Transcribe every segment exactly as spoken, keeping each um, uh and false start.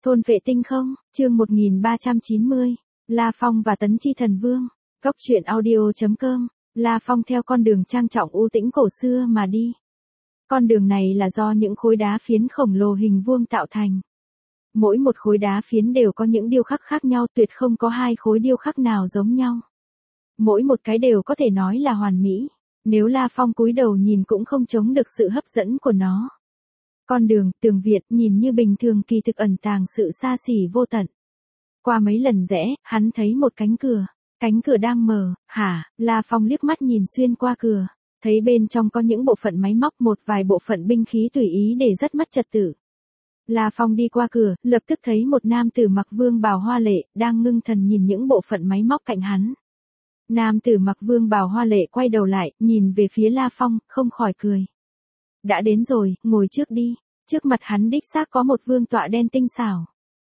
Thôn vệ tinh không, chương một nghìn ba trăm chín mươi, La Phong và Tấn Chi Thần Vương, Cốc truyện audio.com, La Phong theo con đường trang trọng u tĩnh cổ xưa mà đi. Con đường này là do những khối đá phiến khổng lồ hình vuông tạo thành. Mỗi một khối đá phiến đều có những điêu khắc khác nhau, tuyệt không có hai khối điêu khắc nào giống nhau. Mỗi một cái đều có thể nói là hoàn mỹ, nếu La Phong cúi đầu nhìn cũng không chống được sự hấp dẫn của nó. Con đường, tường viện, nhìn như bình thường kỳ thực ẩn tàng sự xa xỉ vô tận. Qua mấy lần rẽ, hắn thấy một cánh cửa. Cánh cửa đang mở, hả, La Phong liếc mắt nhìn xuyên qua cửa. Thấy bên trong có những bộ phận máy móc, một vài bộ phận binh khí tùy ý để rất mất trật tự. La Phong đi qua cửa, lập tức thấy một nam tử mặc vương bào hoa lệ, đang ngưng thần nhìn những bộ phận máy móc cạnh hắn. Nam tử mặc vương bào hoa lệ quay đầu lại, nhìn về phía La Phong, không khỏi cười. Đã đến rồi, ngồi trước đi. Trước mặt hắn đích xác có một vương tọa đen tinh xảo.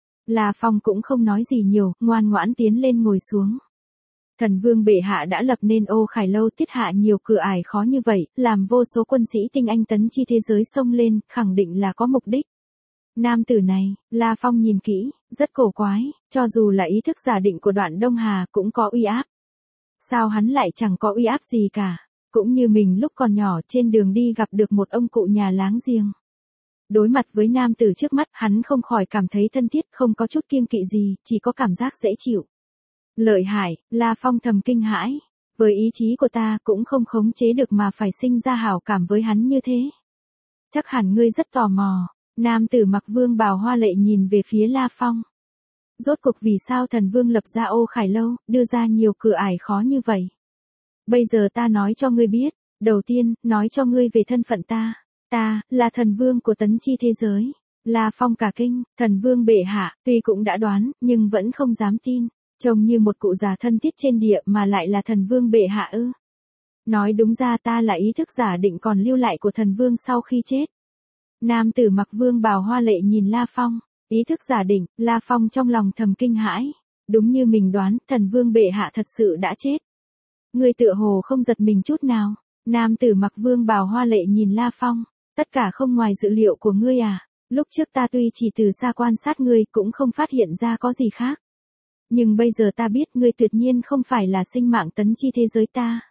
La Phong cũng không nói gì nhiều, ngoan ngoãn tiến lên ngồi xuống. Thần vương bệ hạ đã lập nên Ô Khải Lâu, tiết hạ nhiều cửa ải khó như vậy, làm vô số quân sĩ tinh anh tấn chi thế giới xông lên, khẳng định là có mục đích. Nam tử này, La Phong nhìn kỹ, rất cổ quái, cho dù là ý thức giả định của Đoạn Đông Hà cũng có uy áp. Sao hắn lại chẳng có uy áp gì cả, cũng như mình lúc còn nhỏ trên đường đi gặp được một ông cụ nhà láng giềng. Đối mặt với nam tử trước mắt, hắn không khỏi cảm thấy thân thiết, không có chút kiêng kỵ gì, chỉ có cảm giác dễ chịu. Lợi hại, La Phong thầm kinh hãi. Với ý chí của ta cũng không khống chế được mà phải sinh ra hảo cảm với hắn như thế. Chắc hẳn ngươi rất tò mò. Nam tử mặc vương bào hoa lệ nhìn về phía La Phong. Rốt cuộc vì sao thần vương lập ra Ô Khải Lâu, đưa ra nhiều cửa ải khó như vậy? Bây giờ ta nói cho ngươi biết. Đầu tiên, nói cho ngươi về thân phận ta. Ta, là thần vương của tấn chi thế giới. La Phong cả kinh, thần vương bệ hạ, tuy cũng đã đoán, nhưng vẫn không dám tin. Trông như một cụ già thân thiết trên địa mà lại là thần vương bệ hạ ư. Nói đúng ra ta là ý thức giả định còn lưu lại của thần vương sau khi chết. Nam tử mặc vương bào hoa lệ nhìn La Phong, ý thức giả định, La Phong trong lòng thầm kinh hãi. Đúng như mình đoán, thần vương bệ hạ thật sự đã chết. Ngươi tựa hồ không giật mình chút nào. Nam tử mặc vương bào hoa lệ nhìn La Phong. Tất cả không ngoài dự liệu của ngươi à, lúc trước ta tuy chỉ từ xa quan sát ngươi cũng không phát hiện ra có gì khác. Nhưng bây giờ ta biết ngươi tuyệt nhiên không phải là sinh mạng tấn chi thế giới ta.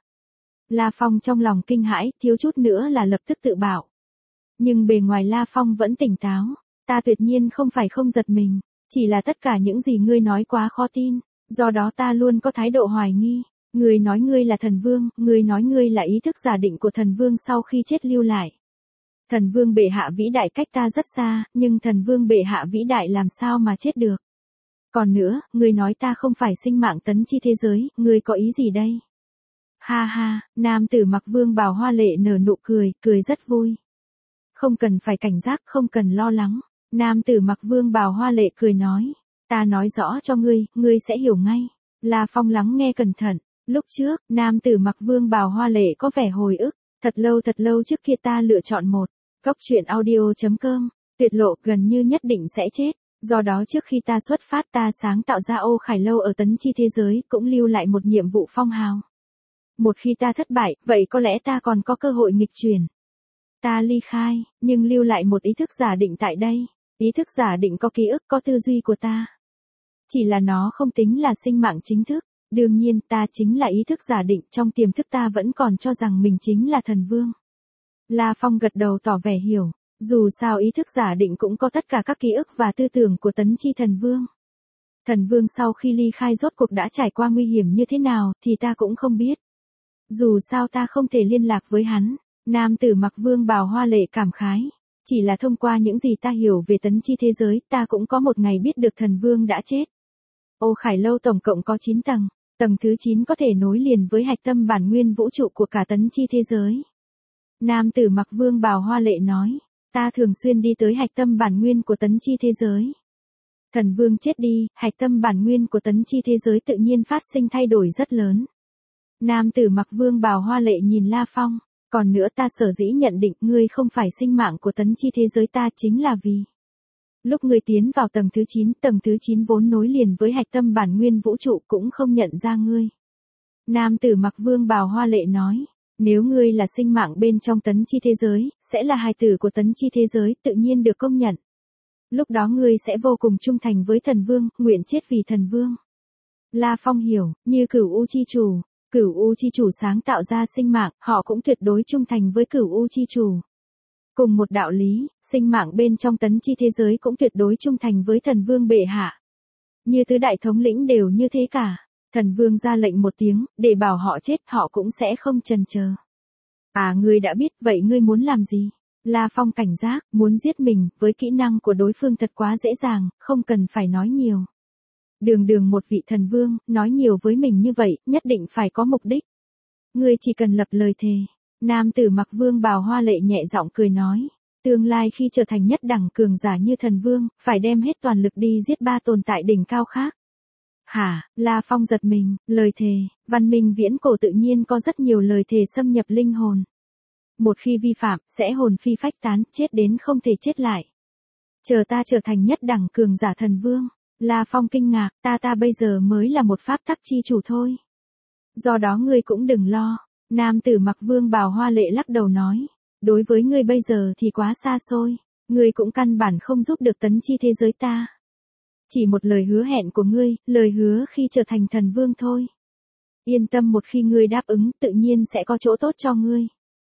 La Phong trong lòng kinh hãi, thiếu chút nữa là lập tức tự bảo. Nhưng bề ngoài La Phong vẫn tỉnh táo, ta tuyệt nhiên không phải không giật mình, chỉ là tất cả những gì ngươi nói quá khó tin, do đó ta luôn có thái độ hoài nghi. Ngươi nói ngươi là thần vương, ngươi nói ngươi là ý thức giả định của thần vương sau khi chết lưu lại. Thần vương bệ hạ vĩ đại cách ta rất xa, nhưng thần vương bệ hạ vĩ đại làm sao mà chết được. Còn nữa, ngươi nói ta không phải sinh mạng tấn chi thế giới, ngươi có ý gì đây? Ha ha, nam tử mặc vương bào hoa lệ nở nụ cười, cười rất vui. Không cần phải cảnh giác, không cần lo lắng. Nam tử mặc vương bào hoa lệ cười nói. Ta nói rõ cho ngươi, ngươi sẽ hiểu ngay. La Phong lắng nghe cẩn thận. Lúc trước, nam tử mặc vương bào hoa lệ có vẻ hồi ức. Thật lâu thật lâu trước kia ta lựa chọn một. Cốc truyện audio.com, tuyệt lộ gần như nhất định sẽ chết. Do đó trước khi ta xuất phát ta sáng tạo ra Ô Khải Lâu ở tấn chi thế giới cũng lưu lại một nhiệm vụ phong hào. Một khi ta thất bại, vậy có lẽ ta còn có cơ hội nghịch chuyển. Ta ly khai, nhưng lưu lại một ý thức giả định tại đây. Ý thức giả định có ký ức, có tư duy của ta. Chỉ là nó không tính là sinh mạng chính thức. Đương nhiên ta chính là ý thức giả định, trong tiềm thức ta vẫn còn cho rằng mình chính là thần vương. La Phong gật đầu tỏ vẻ hiểu. Dù sao ý thức giả định cũng có tất cả các ký ức và tư tưởng của tấn chi thần vương. Thần vương sau khi ly khai rốt cuộc đã trải qua nguy hiểm như thế nào thì ta cũng không biết. Dù sao ta không thể liên lạc với hắn. Nam tử mặc vương bào hoa lệ cảm khái. Chỉ là thông qua những gì ta hiểu về tấn chi thế giới, ta cũng có một ngày biết được thần vương đã chết. Ô Khải Lâu tổng cộng có chín tầng. Tầng thứ chín có thể nối liền với hạch tâm bản nguyên vũ trụ của cả tấn chi thế giới. Nam tử mặc vương bào hoa lệ nói. Ta thường xuyên đi tới hạch tâm bản nguyên của tấn chi thế giới. Thần vương chết đi, hạch tâm bản nguyên của tấn chi thế giới tự nhiên phát sinh thay đổi rất lớn. Nam tử mặc vương bào hoa lệ nhìn La Phong. Còn nữa ta sở dĩ nhận định ngươi không phải sinh mạng của tấn chi thế giới ta chính là vì. Lúc ngươi tiến vào tầng thứ chín, tầng thứ chín vốn nối liền với hạch tâm bản nguyên vũ trụ cũng không nhận ra ngươi. Nam tử mặc vương bào hoa lệ nói. Nếu ngươi là sinh mạng bên trong tấn chi thế giới, sẽ là hài tử của tấn chi thế giới, tự nhiên được công nhận. Lúc đó ngươi sẽ vô cùng trung thành với thần vương, nguyện chết vì thần vương. La Phong hiểu, như Cửu U chi chủ, Cửu U chi chủ sáng tạo ra sinh mạng, họ cũng tuyệt đối trung thành với Cửu U chi chủ. Cùng một đạo lý, sinh mạng bên trong tấn chi thế giới cũng tuyệt đối trung thành với thần vương bệ hạ. Như tứ đại thống lĩnh đều như thế cả. Thần vương ra lệnh một tiếng, để bảo họ chết, họ cũng sẽ không chần chờ. À, ngươi đã biết, vậy ngươi muốn làm gì? La Phong cảnh giác, muốn giết mình, với kỹ năng của đối phương thật quá dễ dàng, không cần phải nói nhiều. Đường đường một vị thần vương, nói nhiều với mình như vậy, nhất định phải có mục đích. Ngươi chỉ cần lập lời thề. Nam tử mặc vương bào hoa lệ nhẹ giọng cười nói. Tương lai khi trở thành nhất đẳng cường giả như thần vương, phải đem hết toàn lực đi giết ba tồn tại đỉnh cao khác. Hả, La Phong giật mình, lời thề, văn minh viễn cổ tự nhiên có rất nhiều lời thề xâm nhập linh hồn. Một khi vi phạm, sẽ hồn phi phách tán, chết đến không thể chết lại. Chờ ta trở thành nhất đẳng cường giả thần vương. La Phong kinh ngạc, ta ta bây giờ mới là một pháp tắc chi chủ thôi. Do đó ngươi cũng đừng lo. Nam tử mặc vương bào hoa lệ lắc đầu nói. Đối với ngươi bây giờ thì quá xa xôi. Ngươi cũng căn bản không giúp được tấn chi thế giới ta. Chỉ một lời hứa hẹn của ngươi, lời hứa khi trở thành thần vương thôi. Yên tâm, một khi ngươi đáp ứng, tự nhiên sẽ có chỗ tốt cho ngươi.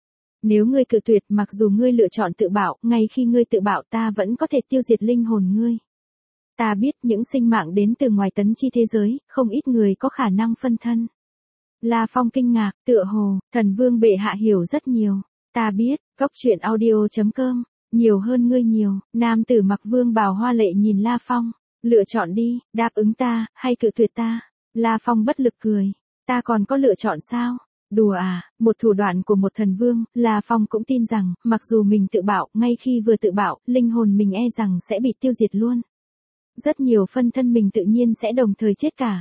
Nếu ngươi cự tuyệt, mặc dù ngươi lựa chọn tự bạo, ngay khi ngươi tự bạo ta vẫn có thể tiêu diệt linh hồn ngươi. Ta biết những sinh mạng đến từ ngoài tấn chi thế giới, không ít người có khả năng phân thân. La Phong kinh ngạc, tựa hồ, thần vương bệ hạ hiểu rất nhiều. Ta biết, góc truyện audio chấm com, nhiều hơn ngươi nhiều. Nam tử mặc vương bào hoa lệ nhìn La Phong. Lựa chọn đi, đáp ứng ta, hay cự tuyệt ta. La Phong bất lực cười. Ta còn có lựa chọn sao? Đùa à, một thủ đoạn của một thần vương, La Phong cũng tin rằng, mặc dù mình tự bạo, ngay khi vừa tự bạo, linh hồn mình e rằng sẽ bị tiêu diệt luôn. Rất nhiều phân thân mình tự nhiên sẽ đồng thời chết cả.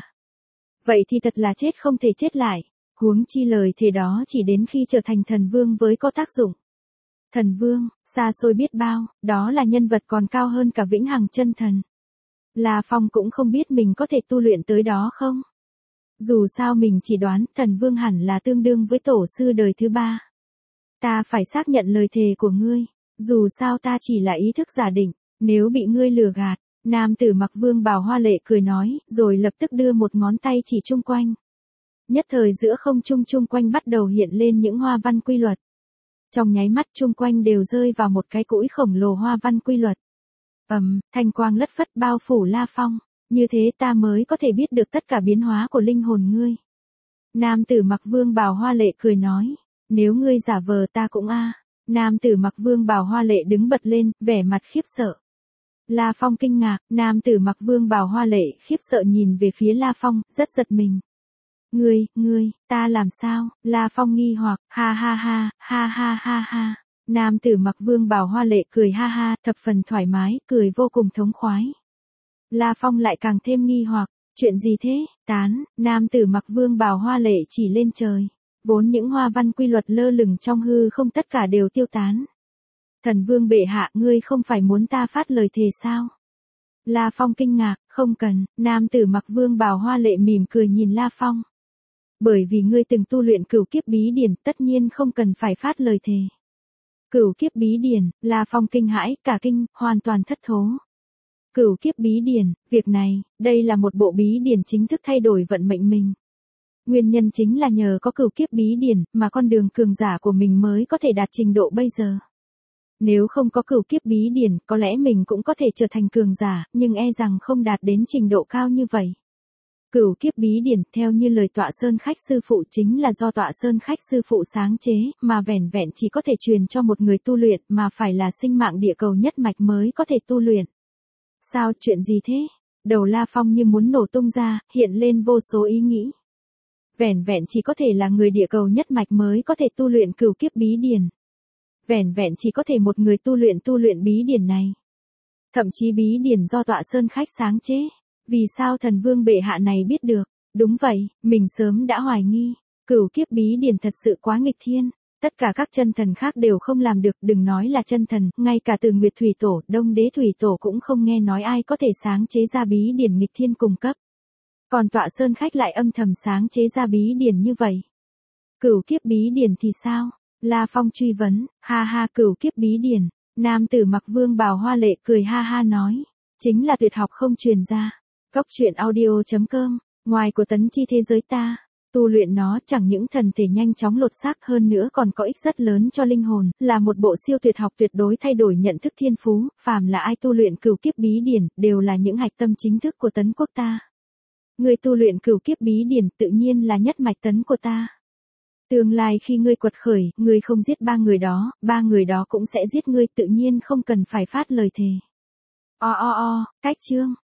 Vậy thì thật là chết không thể chết lại. Huống chi lời thề đó chỉ đến khi trở thành thần vương với có tác dụng. Thần vương, xa xôi biết bao, đó là nhân vật còn cao hơn cả vĩnh hằng chân thần. La Phong cũng không biết mình có thể tu luyện tới đó không. Dù sao mình chỉ đoán thần vương hẳn là tương đương với tổ sư đời thứ ba. Ta phải xác nhận lời thề của ngươi. Dù sao ta chỉ là ý thức giả định, nếu bị ngươi lừa gạt. Nam tử mặc vương bào hoa lệ cười nói, rồi lập tức đưa một ngón tay chỉ chung quanh. Nhất thời giữa không trung chung quanh bắt đầu hiện lên những hoa văn quy luật. Trong nháy mắt chung quanh đều rơi vào một cái cũi khổng lồ hoa văn quy luật. Ầm, um, thanh quang lất phất bao phủ La Phong, như thế ta mới có thể biết được tất cả biến hóa của linh hồn ngươi. Nam tử mặc vương bào hoa lệ cười nói, nếu ngươi giả vờ ta cũng a. À. Nam tử mặc vương bào hoa lệ đứng bật lên, vẻ mặt khiếp sợ. La Phong kinh ngạc, nam tử mặc vương bào hoa lệ khiếp sợ nhìn về phía La Phong, rất giật mình. Ngươi, ngươi, ta làm sao? La Phong nghi hoặc, ha ha ha, ha ha ha ha. Nam tử mặc vương bào hoa lệ cười ha ha, thập phần thoải mái, cười vô cùng thống khoái. La Phong lại càng thêm nghi hoặc, chuyện gì thế? Tán, nam tử mặc vương bào hoa lệ chỉ lên trời. Vốn những hoa văn quy luật lơ lửng trong hư không tất cả đều tiêu tán. Thần vương bệ hạ, ngươi không phải muốn ta phát lời thề sao? La Phong kinh ngạc, không cần. Nam tử mặc vương bào hoa lệ mỉm cười nhìn La Phong. Bởi vì ngươi từng tu luyện cửu kiếp bí điển, tất nhiên không cần phải phát lời thề. Cửu kiếp bí điển, La Phong kinh hãi, cả kinh, hoàn toàn thất thố. Cửu kiếp bí điển, việc này, đây là một bộ bí điển chính thức thay đổi vận mệnh mình. Nguyên nhân chính là nhờ có cửu kiếp bí điển, mà con đường cường giả của mình mới có thể đạt trình độ bây giờ. Nếu không có cửu kiếp bí điển, có lẽ mình cũng có thể trở thành cường giả, nhưng e rằng không đạt đến trình độ cao như vậy. Cửu kiếp bí điển, theo như lời Tọa Sơn Khách sư phụ, chính là do Tọa Sơn Khách sư phụ sáng chế, mà vẻn vẹn chỉ có thể truyền cho một người tu luyện, mà phải là sinh mạng địa cầu nhất mạch mới có thể tu luyện. Sao, chuyện gì thế? Đầu La Phong như muốn nổ tung ra, hiện lên vô số ý nghĩ. Vẻn vẹn chỉ có thể là người địa cầu nhất mạch mới có thể tu luyện cửu kiếp bí điển. Vẻn vẹn chỉ có thể một người tu luyện tu luyện bí điển này. Thậm chí bí điển do Tọa Sơn Khách sáng chế. Vì sao thần vương bệ hạ này biết được? Đúng vậy, mình sớm đã hoài nghi. Cửu kiếp bí điển thật sự quá nghịch thiên. Tất cả các chân thần khác đều không làm được, đừng nói là chân thần, ngay cả từ Nguyệt Thủy Tổ, Đông Đế Thủy Tổ cũng không nghe nói ai có thể sáng chế ra bí điển nghịch thiên cùng cấp. Còn Tọa Sơn Khách lại âm thầm sáng chế ra bí điển như vậy. Cửu kiếp bí điển thì sao? La Phong truy vấn, ha ha, cửu kiếp bí điển. Nam tử mặc vương bào hoa lệ cười ha ha nói. Chính là tuyệt học không truyền ra. Cốc truyện audio.com. Ngoài của tấn chi thế giới ta, tu luyện nó chẳng những thần thể nhanh chóng lột xác hơn nữa còn có ích rất lớn cho linh hồn, là một bộ siêu tuyệt học tuyệt đối thay đổi nhận thức thiên phú, phàm là ai tu luyện cửu kiếp bí điển, đều là những hạch tâm chính thức của tấn quốc ta. Người tu luyện cửu kiếp bí điển tự nhiên là nhất mạch tấn của ta. Tương lai khi ngươi quật khởi, ngươi không giết ba người đó, ba người đó cũng sẽ giết ngươi, tự nhiên không cần phải phát lời thề. O o o, cách chương.